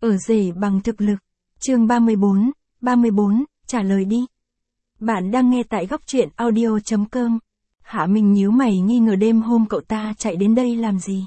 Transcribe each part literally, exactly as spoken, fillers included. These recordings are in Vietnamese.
Ở rể bằng thực lực. Chương ba mươi bốn, ba mươi bốn, trả lời đi. Bạn đang nghe tại góc truyện audio chấm com. Hạ Minh nhíu mày nghi ngờ đêm hôm cậu ta chạy đến đây làm gì.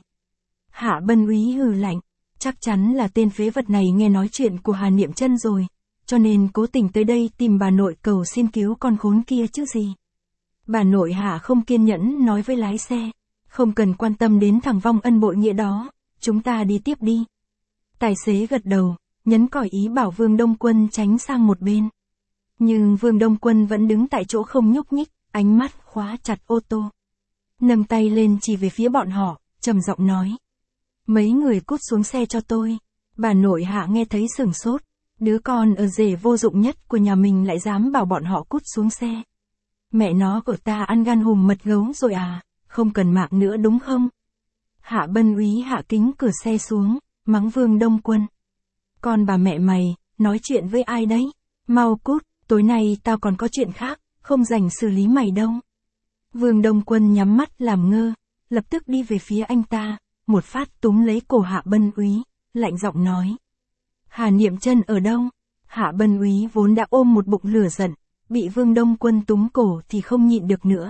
Hạ Bân Úy hừ lạnh, chắc chắn là tên phế vật này nghe nói chuyện của Hà Niệm Chân rồi, cho nên cố tình tới đây tìm bà nội cầu xin cứu con khốn kia chứ gì. Bà nội Hạ không kiên nhẫn nói với lái xe, không cần quan tâm đến thằng vong ân bội nghĩa đó, chúng ta đi tiếp đi. Tài xế gật đầu, nhấn còi ý bảo Vương Đông Quân tránh sang một bên. Nhưng Vương Đông Quân vẫn đứng tại chỗ không nhúc nhích, ánh mắt khóa chặt ô tô. Nâng tay lên chỉ về phía bọn họ, trầm giọng nói. Mấy người cút xuống xe cho tôi. Bà nội Hạ nghe thấy sửng sốt, đứa con ở rể vô dụng nhất của nhà mình lại dám bảo bọn họ cút xuống xe. Mẹ nó của ta ăn gan hùm mật gấu rồi à, không cần mạng nữa đúng không? Hạ Bân Úy hạ kính cửa xe xuống, mắng Vương Đông Quân. Con bà mẹ mày, nói chuyện với ai đấy? Mau cút, tối nay tao còn có chuyện khác, không rảnh xử lý mày đâu. Vương Đông Quân nhắm mắt làm ngơ, lập tức đi về phía anh ta, một phát túm lấy cổ Hạ Bân Úy, lạnh giọng nói. Hà Niệm Chân ở đâu? Hạ Bân Úy vốn đã ôm một bụng lửa giận, bị Vương Đông Quân túm cổ thì không nhịn được nữa.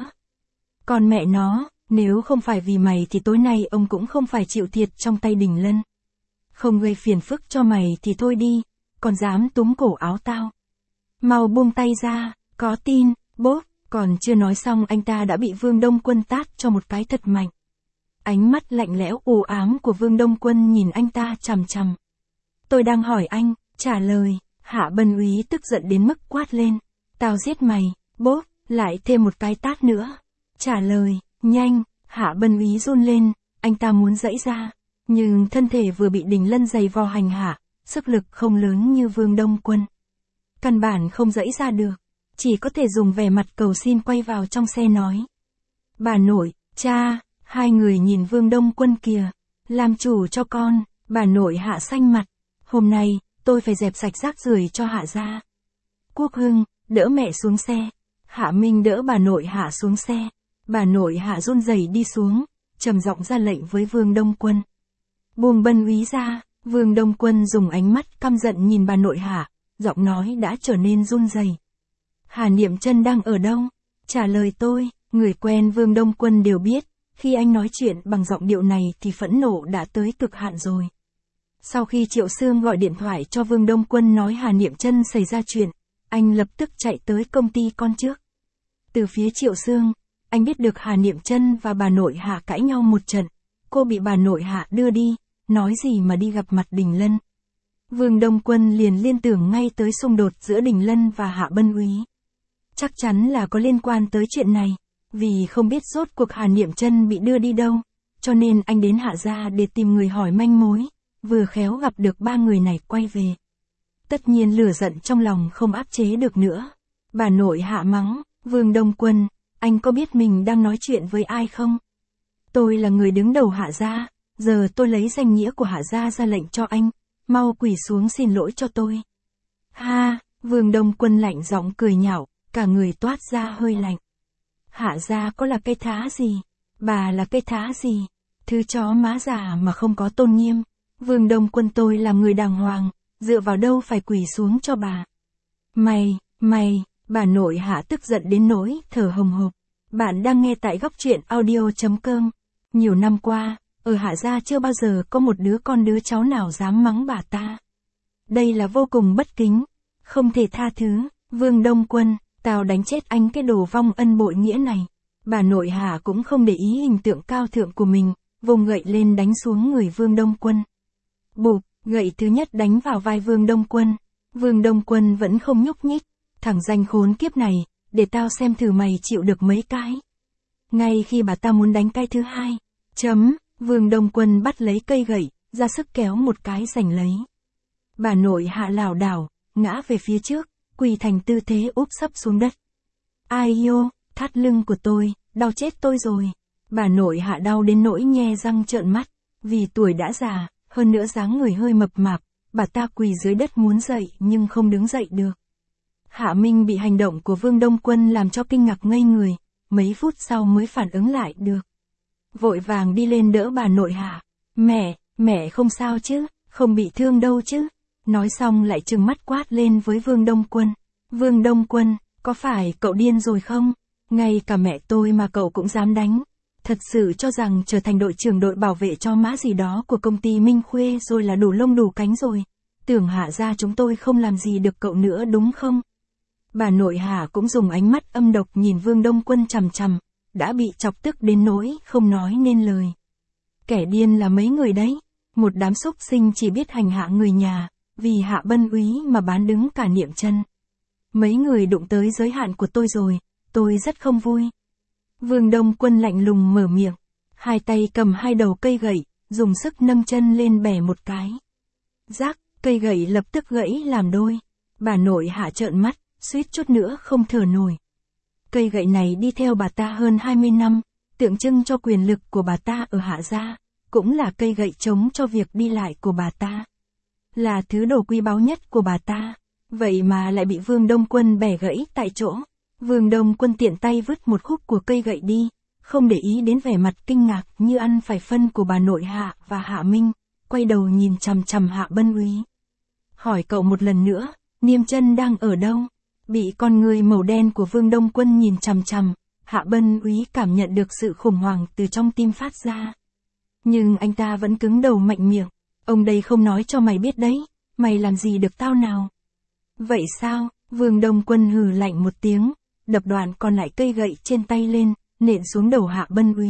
Còn mẹ nó, nếu không phải vì mày thì tối nay ông cũng không phải chịu thiệt trong tay Đình Lân. Không gây phiền phức cho mày thì thôi đi, còn dám túm cổ áo tao. Mau buông tay ra, có tin, bốp, còn chưa nói xong anh ta đã bị Vương Đông Quân tát cho một cái thật mạnh. Ánh mắt lạnh lẽo u ám của Vương Đông Quân nhìn anh ta chằm chằm. Tôi đang hỏi anh, trả lời. Hạ Bân Úy tức giận đến mức quát lên. Tao giết mày, bốp, lại thêm một cái tát nữa. Trả lời, nhanh. Hạ Bân Úy run lên, anh ta muốn giãy ra, nhưng thân thể vừa bị Đình Lân giày vò hành hạ, sức lực không lớn như Vương Đông Quân. Căn bản không giãy ra được, chỉ có thể dùng vẻ mặt cầu xin quay vào trong xe nói. Bà nội, cha, hai người nhìn Vương Đông Quân kìa, làm chủ cho con. Bà nội Hạ xanh mặt, hôm nay, tôi phải dẹp sạch rác rưởi cho Hạ gia. Quốc Hưng, đỡ mẹ xuống xe. Hạ Minh đỡ bà nội Hạ xuống xe. Bà nội Hạ run rẩy đi xuống, trầm giọng ra lệnh với Vương Đông Quân. Buông Bân Úy ra. Vương Đông Quân dùng ánh mắt căm giận nhìn bà nội Hạ, giọng nói đã trở nên run rẩy. Hà Niệm Chân đang ở đâu? Trả lời tôi. Người quen Vương Đông Quân đều biết, khi anh nói chuyện bằng giọng điệu này thì phẫn nộ đã tới cực hạn rồi. Sau khi Triệu Sương gọi điện thoại cho Vương Đông Quân nói Hà Niệm Chân xảy ra chuyện, anh lập tức chạy tới công ty con trước. Từ phía Triệu Sương, anh biết được Hà Niệm Chân và bà nội Hạ cãi nhau một trận, cô bị bà nội Hạ đưa đi, nói gì mà đi gặp mặt Đình Lân. Vương Đông Quân liền liên tưởng ngay tới xung đột giữa Đình Lân và Hạ Bân Úy. Chắc chắn là có liên quan tới chuyện này, vì không biết rốt cuộc Hà Niệm Chân bị đưa đi đâu, cho nên anh đến Hạ gia để tìm người hỏi manh mối, vừa khéo gặp được ba người này quay về. Tất nhiên lửa giận trong lòng không áp chế được nữa. Bà nội Hạ mắng, Vương Đông Quân, anh có biết mình đang nói chuyện với ai không? Tôi là người đứng đầu Hạ gia, giờ tôi lấy danh nghĩa của Hạ gia ra lệnh cho anh, mau quỳ xuống xin lỗi cho tôi. Ha, Vương Đông Quân lạnh giọng cười nhạo, cả người toát ra hơi lạnh. Hạ gia có là cây thá gì? Bà là cây thá gì? Thứ chó má già mà không có tôn nghiêm. Vương Đông Quân tôi làm người đàng hoàng, dựa vào đâu phải quỳ xuống cho bà. Mày, mày, bà nội Hạ tức giận đến nỗi thở hồng hộc. Bạn đang nghe tại góc truyện audio chấm com. Nhiều năm qua, ở Hạ gia chưa bao giờ có một đứa con đứa cháu nào dám mắng bà ta. Đây là vô cùng bất kính, không thể tha thứ. Vương Đông Quân, tao đánh chết anh cái đồ vong ân bội nghĩa này. Bà nội Hạ cũng không để ý hình tượng cao thượng của mình, vùng gậy lên đánh xuống người Vương Đông Quân. Bụp, gậy thứ nhất đánh vào vai Vương Đông Quân. Vương Đông Quân vẫn không nhúc nhích. Thằng danh khốn kiếp này, để tao xem thử mày chịu được mấy cái. Ngay khi bà ta muốn đánh cái thứ hai, chấm, Vương Đông Quân bắt lấy cây gậy, ra sức kéo một cái giành lấy. Bà nội Hạ lảo đảo, ngã về phía trước, quỳ thành tư thế úp sấp xuống đất. Ai yo, thắt lưng của tôi, đau chết tôi rồi. Bà nội Hạ đau đến nỗi nhe răng trợn mắt, vì tuổi đã già, hơn nữa dáng người hơi mập mạp, bà ta quỳ dưới đất muốn dậy nhưng không đứng dậy được. Hạ Minh bị hành động của Vương Đông Quân làm cho kinh ngạc ngây người, mấy phút sau mới phản ứng lại được. Vội vàng đi lên đỡ bà nội Hạ. Mẹ, mẹ không sao chứ, không bị thương đâu chứ, Nói xong lại trừng mắt quát lên với Vương Đông Quân. Vương Đông Quân, có phải cậu điên rồi không? Ngay cả mẹ tôi mà cậu cũng dám đánh. Thật sự cho rằng trở thành đội trưởng đội bảo vệ cho mã gì đó của công ty Minh Khuê rồi là đủ lông đủ cánh rồi. Tưởng Hạ gia chúng tôi không làm gì được cậu nữa đúng không? Bà nội Hạ cũng dùng ánh mắt âm độc nhìn Vương Đông Quân chằm chằm, đã bị chọc tức đến nỗi không nói nên lời. Kẻ điên là mấy người đấy, một đám súc sinh chỉ biết hành hạ người nhà, vì Hạ Bân Úy mà bán đứng cả Niệm Chân. Mấy người đụng tới giới hạn của tôi rồi, tôi rất không vui. Vương Đông Quân lạnh lùng mở miệng, hai tay cầm hai đầu cây gậy, dùng sức nâng chân lên bẻ một cái. Rác, cây gậy lập tức gãy làm đôi. Bà nội Hạ trợn mắt, suýt chút nữa không thở nổi. Cây gậy này đi theo bà ta hơn hai mươi năm, tượng trưng cho quyền lực của bà ta ở Hạ gia, cũng là cây gậy chống cho việc đi lại của bà ta. Là thứ đồ quý báu nhất của bà ta, vậy mà lại bị Vương Đông Quân bẻ gãy tại chỗ. Vương Đông Quân tiện tay vứt một khúc của cây gậy đi, không để ý đến vẻ mặt kinh ngạc như ăn phải phân của bà nội Hạ và Hạ Minh, quay đầu nhìn chằm chằm Hạ Bân Úy. Hỏi cậu một lần nữa, Niêm Chân đang ở đâu? Bị con người màu đen của Vương Đông Quân nhìn chằm chằm, Hạ Bân Úy cảm nhận được sự khủng hoảng từ trong tim phát ra. Nhưng anh ta vẫn cứng đầu mạnh miệng, ông đây không nói cho mày biết đấy, mày làm gì được tao nào? Vậy sao? Vương Đông Quân hừ lạnh một tiếng, đập đoạn còn lại cây gậy trên tay lên, nện xuống đầu Hạ Bân Úy.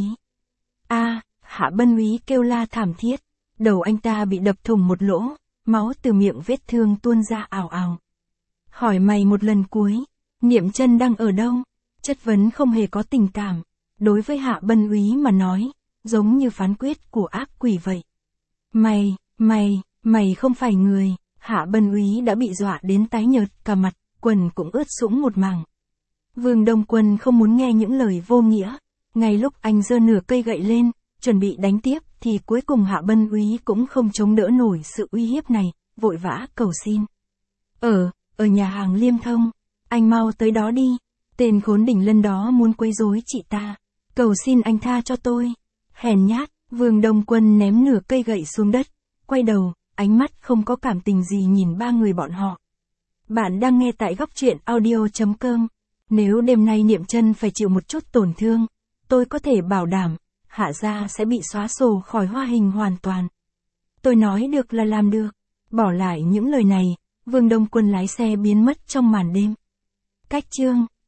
A, Hạ Bân Úy kêu la thảm thiết, đầu anh ta bị đập thủng một lỗ, máu từ miệng vết thương tuôn ra ào ào. Hỏi mày một lần cuối, Niệm Chân đang ở đâu? Chất vấn không hề có tình cảm, đối với Hạ Bân Úy mà nói, giống như phán quyết của ác quỷ vậy. Mày, mày, mày không phải người. Hạ Bân Úy đã bị dọa đến tái nhợt cả mặt, quần cũng ướt sũng một mảng. Vương Đông Quân không muốn nghe những lời vô nghĩa, ngay lúc anh giơ nửa cây gậy lên, chuẩn bị đánh tiếp thì cuối cùng Hạ Bân Úy cũng không chống đỡ nổi sự uy hiếp này, vội vã cầu xin. Ở, ở nhà hàng Liêm Thông, anh mau tới đó đi, tên khốn đỉnh lân đó muốn quấy rối chị ta, cầu xin anh tha cho tôi. Hèn nhát, Vương Đông Quân ném nửa cây gậy xuống đất, quay đầu, ánh mắt không có cảm tình gì nhìn ba người bọn họ. Bạn đang nghe tại góc truyện audio chấm com. Nếu đêm nay Niệm Chân phải chịu một chút tổn thương, tôi có thể bảo đảm, Hạ gia sẽ bị xóa sổ khỏi Hoa Hình hoàn toàn. Tôi nói được là làm được. Bỏ lại những lời này, Vương Đông Quân lái xe biến mất trong màn đêm. Cách chương